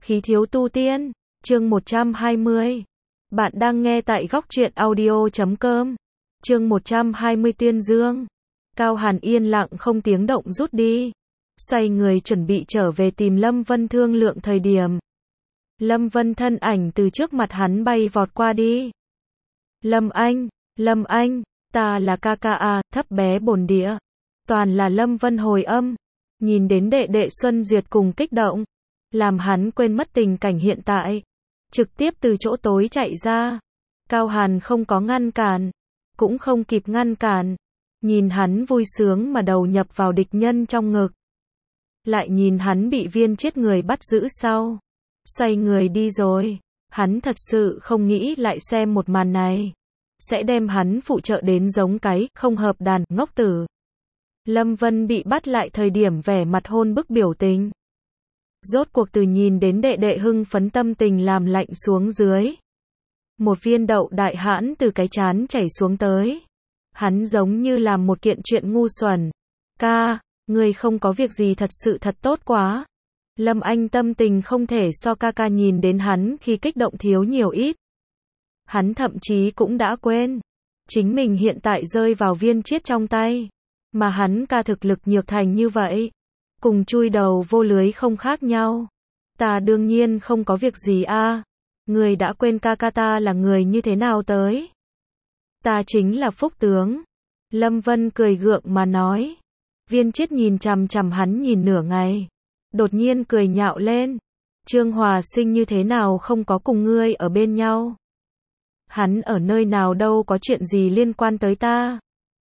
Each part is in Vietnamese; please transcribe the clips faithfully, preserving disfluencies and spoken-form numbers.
Khí thiếu tu tiên, chương một trăm hai mươi. Bạn đang nghe tại góc truyện audio chấm com. Chương một trăm hai mươi Tuyên Dương. Cao Hàn yên lặng không tiếng động rút đi. Xoay người chuẩn bị trở về tìm Lâm Vân thương lượng thời điểm. Lâm Vân thân ảnh từ trước mặt hắn bay vọt qua đi. Lâm Anh, Lâm Anh, ta là ca ca à, thấp bé bồn địa. Toàn là Lâm Vân hồi âm. Nhìn đến đệ đệ Xuân Duyệt cùng kích động. Làm hắn quên mất tình cảnh hiện tại. Trực tiếp từ chỗ tối chạy ra. Cao Hàn không có ngăn cản. Cũng không kịp ngăn cản. Nhìn hắn vui sướng mà đầu nhập vào địch nhân trong ngực. Lại nhìn hắn bị viên chết người bắt giữ sau. Xoay người đi rồi. Hắn thật sự không nghĩ lại xem một màn này. Sẽ đem hắn phụ trợ đến giống cái không hợp đàn ngốc tử. Lâm Vân bị bắt lại thời điểm vẻ mặt hôn bức biểu tình. Rốt cuộc từ nhìn đến đệ đệ hưng phấn tâm tình làm lạnh xuống dưới. Một viên đậu đại hãn từ cái chán chảy xuống tới. Hắn giống như làm một kiện chuyện ngu xuẩn. Ca, người không có việc gì thật sự thật tốt quá. Lâm Anh tâm tình không thể so ca ca nhìn đến hắn khi kích động thiếu nhiều ít. Hắn thậm chí cũng đã quên. Chính mình hiện tại rơi vào viên chiết trong tay. Mà hắn ca thực lực nhược thành như vậy. Cùng chui đầu vô lưới không khác nhau. Ta đương nhiên không có việc gì a. À. Người đã quên ca ca ta là người như thế nào tới. Ta chính là phúc tướng. Lâm Vân cười gượng mà nói. Viên chiết nhìn chằm chằm hắn nhìn nửa ngày. Đột nhiên cười nhạo lên. Trương Hòa Sinh như thế nào không có cùng ngươi ở bên nhau. Hắn ở nơi nào đâu có chuyện gì liên quan tới ta.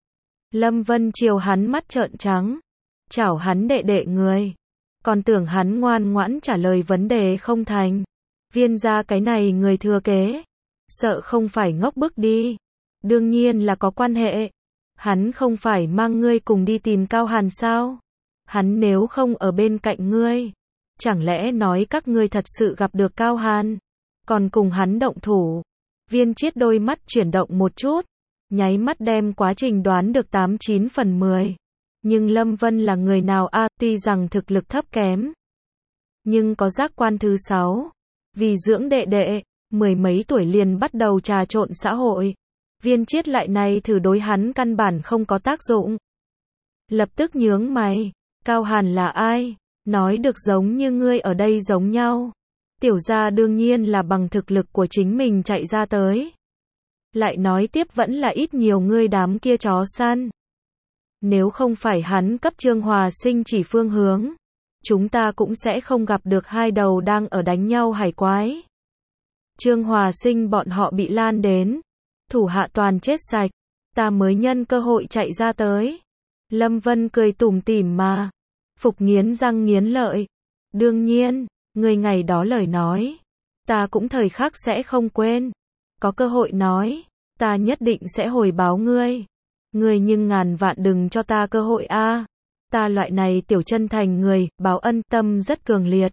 Lâm Vân chiều hắn mắt trợn trắng. Chảo hắn đệ đệ người. Còn tưởng hắn ngoan ngoãn trả lời vấn đề không thành. Viên gia cái này người thừa kế. Sợ không phải ngốc bức đi. Đương nhiên là có quan hệ. Hắn không phải mang ngươi cùng đi tìm Cao Hàn sao? Hắn nếu không ở bên cạnh ngươi. Chẳng lẽ nói các ngươi thật sự gặp được Cao Hàn. Còn cùng hắn động thủ. Viên chiết đôi mắt chuyển động một chút. Nháy mắt đem quá trình đoán được tám chín phần mười. Nhưng Lâm Vân là người nào a, à, tuy rằng thực lực thấp kém. Nhưng có giác quan thứ sáu. Vì dưỡng đệ đệ, mười mấy tuổi liền bắt đầu trà trộn xã hội. Viên chiết lại này thử đối hắn căn bản không có tác dụng. Lập tức nhướng mày. Cao Hàn là ai? Nói được giống như ngươi ở đây giống nhau. Tiểu gia đương nhiên là bằng thực lực của chính mình chạy ra tới. Lại nói tiếp vẫn là ít nhiều ngươi đám kia chó săn. Nếu không phải hắn cấp Trương Hòa Sinh chỉ phương hướng, chúng ta cũng sẽ không gặp được hai đầu đang ở đánh nhau hải quái. Trương Hòa Sinh bọn họ bị lan đến, thủ hạ toàn chết sạch, ta mới nhân cơ hội chạy ra tới. Lâm Vân cười tủm tỉm mà, phục nghiến răng nghiến lợi. Đương nhiên, người ngày đó lời nói, ta cũng thời khắc sẽ không quên. Có cơ hội nói, ta nhất định sẽ hồi báo ngươi. Ngươi nhưng ngàn vạn đừng cho ta cơ hội a. À. Ta loại này tiểu chân thành người, báo ân tâm rất cường liệt.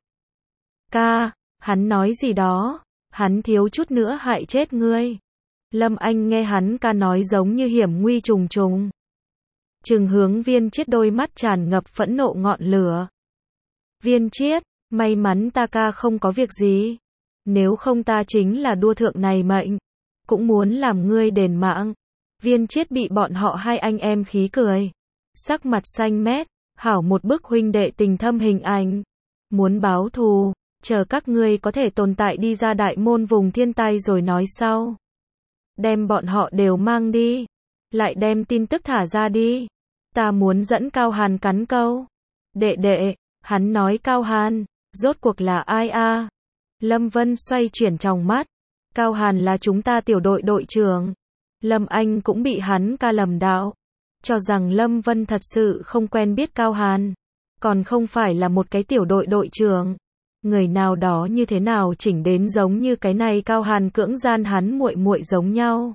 Ca, hắn nói gì đó, hắn thiếu chút nữa hại chết ngươi. Lâm Anh nghe hắn ca nói giống như hiểm nguy trùng trùng. Trừng hướng viên chiết đôi mắt tràn ngập phẫn nộ ngọn lửa. Viên chiết, may mắn ta ca không có việc gì. Nếu không ta chính là đua thượng này mệnh. Cũng muốn làm ngươi đền mạng. Viên chiết bị bọn họ hai anh em khí cười. Sắc mặt xanh mét, hảo một bức huynh đệ tình thâm hình ảnh. Muốn báo thù, chờ các ngươi có thể tồn tại đi ra đại môn vùng thiên tai rồi nói sau. Đem bọn họ đều mang đi. Lại đem tin tức thả ra đi. Ta muốn dẫn Cao Hàn cắn câu. Đệ đệ, hắn nói Cao Hàn, rốt cuộc là ai a? À? Lâm Vân xoay chuyển trong mắt. Cao Hàn là chúng ta tiểu đội đội trưởng. Lâm Anh cũng bị hắn ca lầm đạo. Cho rằng Lâm Vân thật sự không quen biết Cao Hàn. Còn không phải là một cái tiểu đội đội trưởng. Người nào đó như thế nào chỉnh đến giống như cái này Cao Hàn cưỡng gian hắn muội muội giống nhau.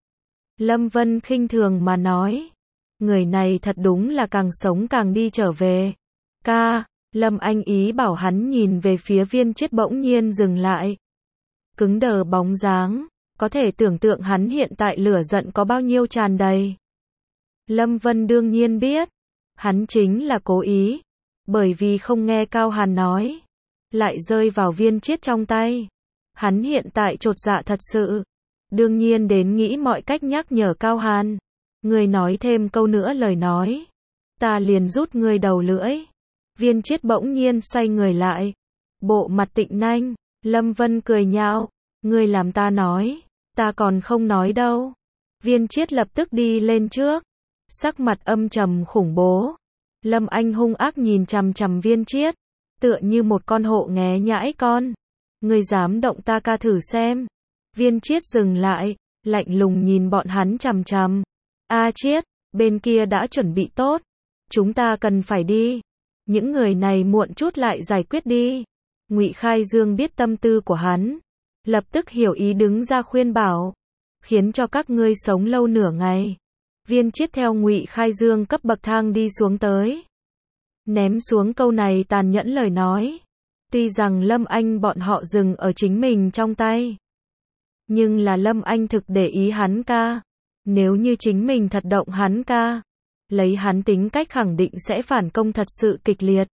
Lâm Vân khinh thường mà nói. Người này thật đúng là càng sống càng đi trở về. Ca, Lâm Anh ý bảo hắn nhìn về phía viên chiết bỗng nhiên dừng lại. Cứng đờ bóng dáng. Có thể tưởng tượng hắn hiện tại lửa giận có bao nhiêu tràn đầy. Lâm Vân đương nhiên biết. Hắn chính là cố ý. Bởi vì không nghe Cao Hàn nói. lại rơi vào Viên Chiết trong tay. Hắn hiện tại chột dạ thật sự. Đương nhiên đến nghĩ mọi cách nhắc nhở Cao Hàn. Ngươi nói thêm câu nữa lời nói, ta liền rút ngươi đầu lưỡi. Viên Chiết bỗng nhiên xoay người lại. Bộ mặt tịnh nanh. Lâm Vân cười nhạo. Ngươi làm ta nói. Ta còn không nói đâu. Viên Chiết lập tức đi lên trước. Sắc mặt âm trầm khủng bố. Lâm Anh hung ác nhìn chằm chằm Viên Chiết. Tựa như một con hộ nghé nhãi con. Ngươi dám động ta ca thử xem. Viên Chiết dừng lại. Lạnh lùng nhìn bọn hắn chằm chằm. A Chiết, bên kia đã chuẩn bị tốt. Chúng ta cần phải đi. Những người này muộn chút lại giải quyết đi. Ngụy Khai Dương biết tâm tư của hắn. Lập tức hiểu ý đứng ra khuyên bảo. Khiến cho các ngươi sống lâu nửa ngày. Viên Chiết theo Ngụy Khai Dương cấp bậc thang đi xuống tới. Ném xuống câu này tàn nhẫn lời nói. Tuy rằng Lâm Anh bọn họ dừng ở chính mình trong tay. Nhưng là Lâm Anh thực để ý hắn ca. Nếu như chính mình thật động hắn ca. Lấy hắn tính cách khẳng định sẽ phản công thật sự kịch liệt.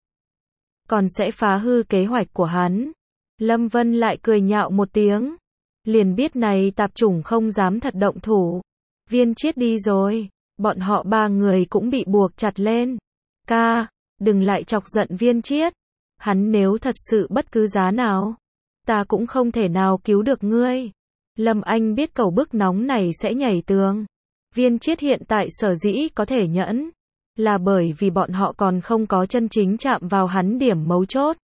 Còn sẽ phá hư kế hoạch của hắn. Lâm Vân lại cười nhạo một tiếng. Liền biết này tạp chủng không dám thật động thủ. Viên Chiết đi rồi. Bọn họ ba người cũng bị buộc chặt lên. Ca, đừng lại chọc giận Viên Chiết. Hắn nếu thật sự bất cứ giá nào. Ta cũng không thể nào cứu được ngươi. Lâm Anh biết cầu bức nóng này sẽ nhảy tường. Viên Chiết hiện tại sở dĩ có thể nhẫn. Là bởi vì bọn họ còn không có chân chính chạm vào hắn điểm mấu chốt.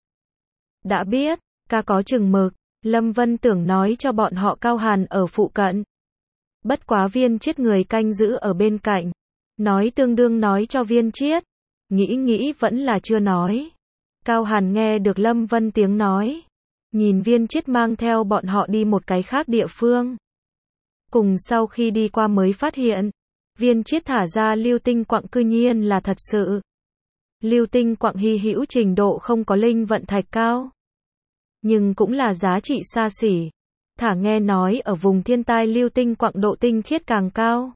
Đã biết, ca có chừng mực. Lâm Vân tưởng nói cho bọn họ Cao Hàn ở phụ cận. Bất quá Viên Chiết người canh giữ ở bên cạnh. Nói tương đương nói cho Viên Chiết. Nghĩ nghĩ vẫn là chưa nói. Cao Hàn nghe được Lâm Vân tiếng nói. Nhìn Viên Chiết mang theo bọn họ đi một cái khác địa phương. Cùng sau khi đi qua mới phát hiện. Viên Chiết thả ra lưu tinh quặng cư nhiên là thật sự. Lưu tinh quặng hy hữu trình độ không có linh vận thạch cao. Nhưng cũng là giá trị xa xỉ. Thả nghe nói ở vùng thiên tai lưu tinh quặng độ tinh khiết càng cao.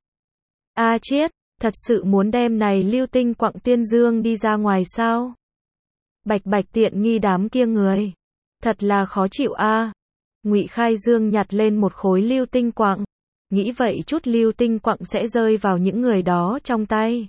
A Chiết, thật sự muốn đem này lưu tinh quặng tuyên dương đi ra ngoài sao? Bạch bạch tiện nghi đám kia người. Thật là khó chịu a. Ngụy Khai Dương nhặt lên một khối lưu tinh quặng. Nghĩ vậy chút lưu tinh quặng sẽ rơi vào những người đó trong tay.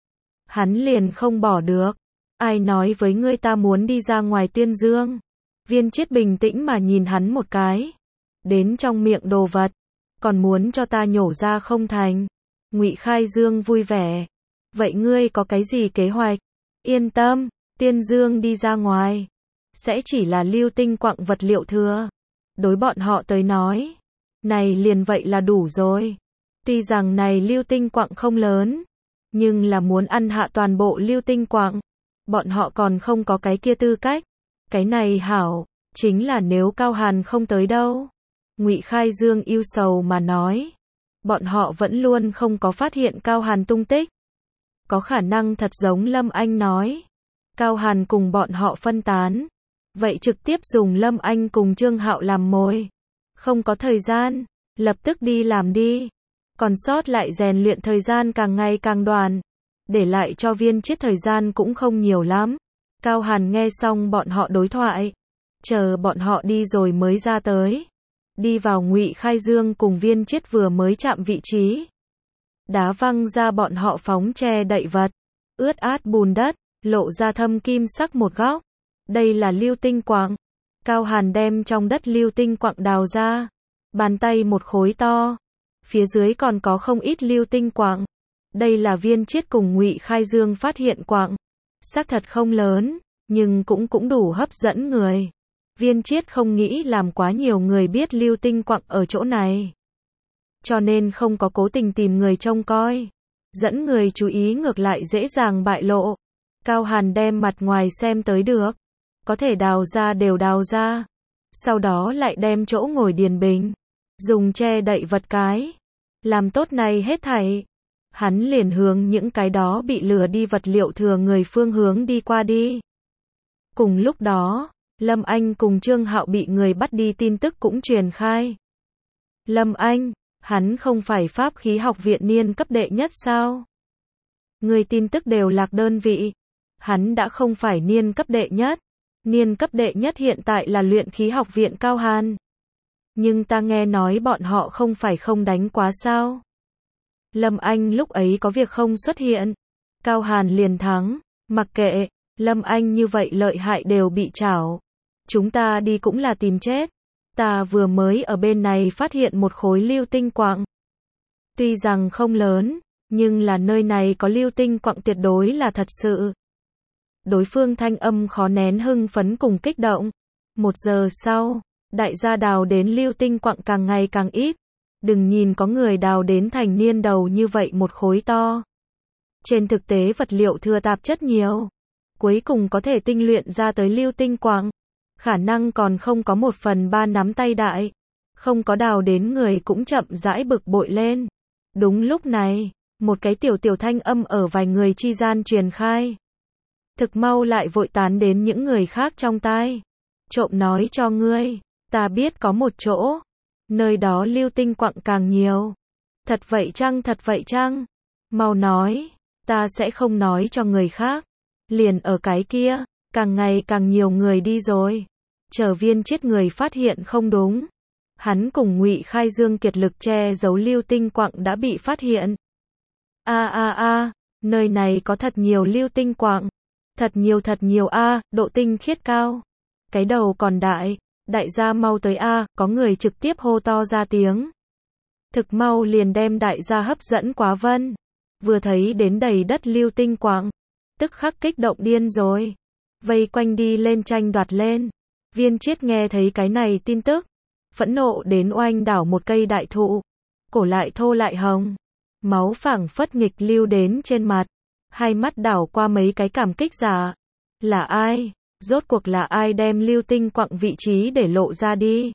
Hắn liền không bỏ được. Ai nói với ngươi ta muốn đi ra ngoài tuyên dương? Viên Chiết bình tĩnh mà nhìn hắn một cái. Đến trong miệng đồ vật. Còn muốn cho ta nhổ ra không thành. Ngụy Khai Dương vui vẻ. Vậy ngươi có cái gì kế hoạch? Yên tâm, tuyên dương đi ra ngoài. Sẽ chỉ là lưu tinh quặng vật liệu thừa. Đối bọn họ tới nói. Này liền vậy là đủ rồi. Tuy rằng này lưu tinh quặng không lớn. Nhưng là muốn ăn hạ toàn bộ lưu tinh quặng. Bọn họ còn không có cái kia tư cách. Cái này hảo. Chính là nếu Cao Hàn không tới đâu. Ngụy Khai Dương yêu sầu mà nói. Bọn họ vẫn luôn không có phát hiện Cao Hàn tung tích. Có khả năng thật giống Lâm Anh nói. Cao Hàn cùng bọn họ phân tán. Vậy trực tiếp dùng Lâm Anh cùng Trương Hạo làm mồi. Không có thời gian. Lập tức đi làm đi. Còn sót lại rèn luyện thời gian càng ngày càng đoàn. Để lại cho Viên Chiết thời gian cũng không nhiều lắm. Cao Hàn nghe xong bọn họ đối thoại. Chờ bọn họ đi rồi mới ra tới. Đi vào Ngụy Khai Dương cùng Viên Chiết vừa mới chạm vị trí. Đá văng ra bọn họ phóng che đậy vật. Ướt át bùn đất. Lộ ra thâm kim sắc một góc. Đây là lưu tinh quặng. Cao Hàn đem trong đất lưu tinh quặng đào ra. Bàn tay một khối to. Phía dưới còn có không ít lưu tinh quặng. Đây là Viên Chiết cùng Ngụy Khai Dương phát hiện quặng. Xác thật không lớn, nhưng cũng cũng đủ hấp dẫn người. Viên Chiết không nghĩ làm quá nhiều người biết lưu tinh quặng ở chỗ này. Cho nên không có cố tình tìm người trông coi. Dẫn người chú ý ngược lại dễ dàng bại lộ. Cao Hàn đem mặt ngoài xem tới được. Có thể đào ra đều đào ra. Sau đó lại đem chỗ ngồi điền bình. Dùng che đậy vật cái. Làm tốt này hết thảy. Hắn liền hướng những cái đó bị lừa đi vật liệu thừa người phương hướng đi qua đi. Cùng lúc đó, Lâm Anh cùng Trương Hạo bị người bắt đi tin tức cũng truyền khai. Lâm Anh, hắn không phải pháp khí học viện niên cấp đệ nhất sao? Người tin tức đều lạc đơn vị. Hắn đã không phải niên cấp đệ nhất. Niên cấp đệ nhất hiện tại là luyện khí học viện Cao Hàn. Nhưng ta nghe nói bọn họ không phải không đánh quá sao. Lâm Anh lúc ấy có việc không xuất hiện. Cao Hàn liền thắng. Mặc kệ, Lâm Anh như vậy lợi hại đều bị trảo. Chúng ta đi cũng là tìm chết. Ta vừa mới ở bên này phát hiện một khối lưu tinh quặng. Tuy rằng không lớn, nhưng là nơi này có lưu tinh quặng tuyệt đối là thật sự. Đối phương thanh âm khó nén hưng phấn cùng kích động. Một giờ sau, đại gia đào đến lưu tinh quặng càng ngày càng ít. Đừng nhìn có người đào đến thành niên đầu như vậy một khối to. Trên thực tế vật liệu thừa tạp chất nhiều. Cuối cùng có thể tinh luyện ra tới lưu tinh quặng. Khả năng còn không có một phần ba nắm tay đại. Không có đào đến người cũng chậm rãi bực bội lên. Đúng lúc này, một cái tiểu tiểu thanh âm ở vài người chi gian truyền khai. Thực mau lại vội tán đến những người khác trong tai. Trộm nói cho ngươi, ta biết có một chỗ. Nơi đó lưu tinh quặng càng nhiều. Thật vậy chăng, thật vậy chăng? Mau nói, ta sẽ không nói cho người khác. Liền ở cái kia, càng ngày càng nhiều người đi rồi. Chờ Viên Chiết người phát hiện không đúng. Hắn cùng Ngụy Khai Dương kiệt lực che giấu lưu tinh quặng đã bị phát hiện. A a a, nơi này có thật nhiều lưu tinh quặng. Thật nhiều thật nhiều a, độ tinh khiết cao. Cái đầu còn đại, đại gia mau tới a, có người trực tiếp hô to ra tiếng. Thực mau liền đem đại gia hấp dẫn quá vân. Vừa thấy đến đầy đất lưu tinh quặng, tức khắc kích động điên rồi. Vây quanh đi lên tranh đoạt lên. Viên Chiết nghe thấy cái này tin tức, phẫn nộ đến oanh đảo một cây đại thụ, cổ lại thô lại hồng, máu phảng phất nghịch lưu đến trên mặt, hai mắt đảo qua mấy cái cảm kích giả. Là ai? Rốt cuộc là ai đem lưu tinh quặng vị trí để lộ ra đi?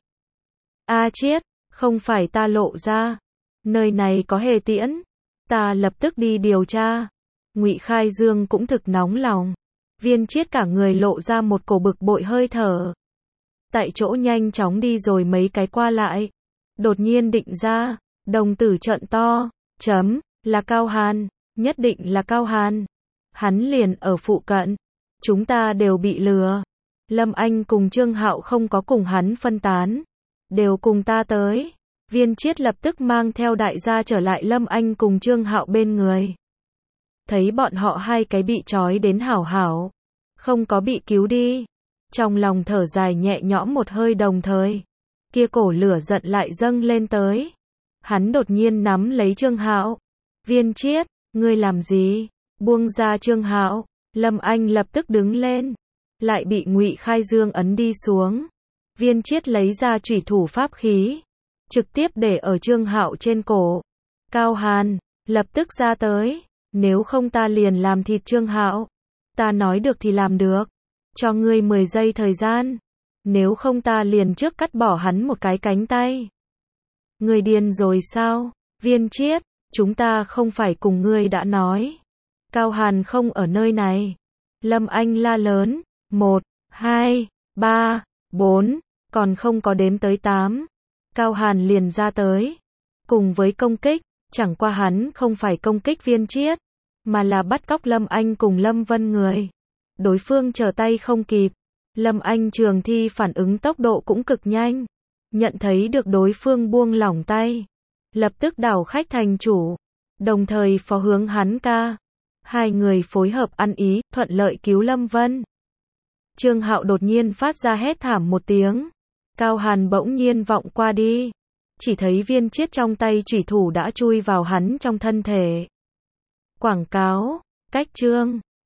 A Chiết, không phải ta lộ ra. Nơi này có hề tiễn. Ta lập tức đi điều tra. Ngụy Khai Dương cũng thực nóng lòng. Viên Chiết cả người lộ ra một cổ bực bội hơi thở. Tại chỗ nhanh chóng đi rồi mấy cái qua lại. Đột nhiên định ra, đồng tử trợn to, chấm, là Cao Hàn, nhất định là Cao Hàn. Hắn liền ở phụ cận. Chúng ta đều bị lừa. Lâm Anh cùng Trương Hạo không có cùng hắn phân tán. Đều cùng ta tới. Viên Chiết lập tức mang theo đại gia trở lại Lâm Anh cùng Trương Hạo bên người. Thấy bọn họ hai cái bị trói đến hảo hảo. Không có bị cứu đi. Trong lòng thở dài nhẹ nhõm một hơi đồng thời. Kia cổ lửa giận lại dâng lên tới. Hắn đột nhiên nắm lấy Trương Hạo. Viên Chiết, ngươi làm gì? Buông ra Trương Hạo. Lâm Anh lập tức đứng lên. Lại bị Ngụy Khai Dương ấn đi xuống. Viên Chiết lấy ra chủy thủ pháp khí. Trực tiếp để ở Trương Hạo trên cổ. Cao Hàn, lập tức ra tới. Nếu không ta liền làm thịt Trương Hạo. Ta nói được thì làm được. Cho ngươi mười giây thời gian. Nếu không ta liền trước cắt bỏ hắn một cái cánh tay. Ngươi điên rồi sao? Viên Chiết, chúng ta không phải cùng ngươi đã nói. Cao Hàn không ở nơi này. Lâm Anh la lớn. Một, hai, ba, bốn. Còn không có đếm tới tám. Cao Hàn liền ra tới. Cùng với công kích. Chẳng qua hắn không phải công kích Viên Chiết. Mà là bắt cóc Lâm Anh cùng Lâm Vân người. Đối phương trở tay không kịp. Lâm Anh trường thi phản ứng tốc độ cũng cực nhanh. Nhận thấy được đối phương buông lỏng tay. Lập tức đảo khách thành chủ. Đồng thời phó hướng hắn ca. Hai người phối hợp ăn ý, thuận lợi cứu Lâm Vân. Trương Hạo đột nhiên phát ra hét thảm một tiếng. Cao Hàn bỗng nhiên vọng qua đi. Chỉ thấy Viên Chiết trong tay chủy thủ đã chui vào hắn trong thân thể. Quảng cáo, cách chương.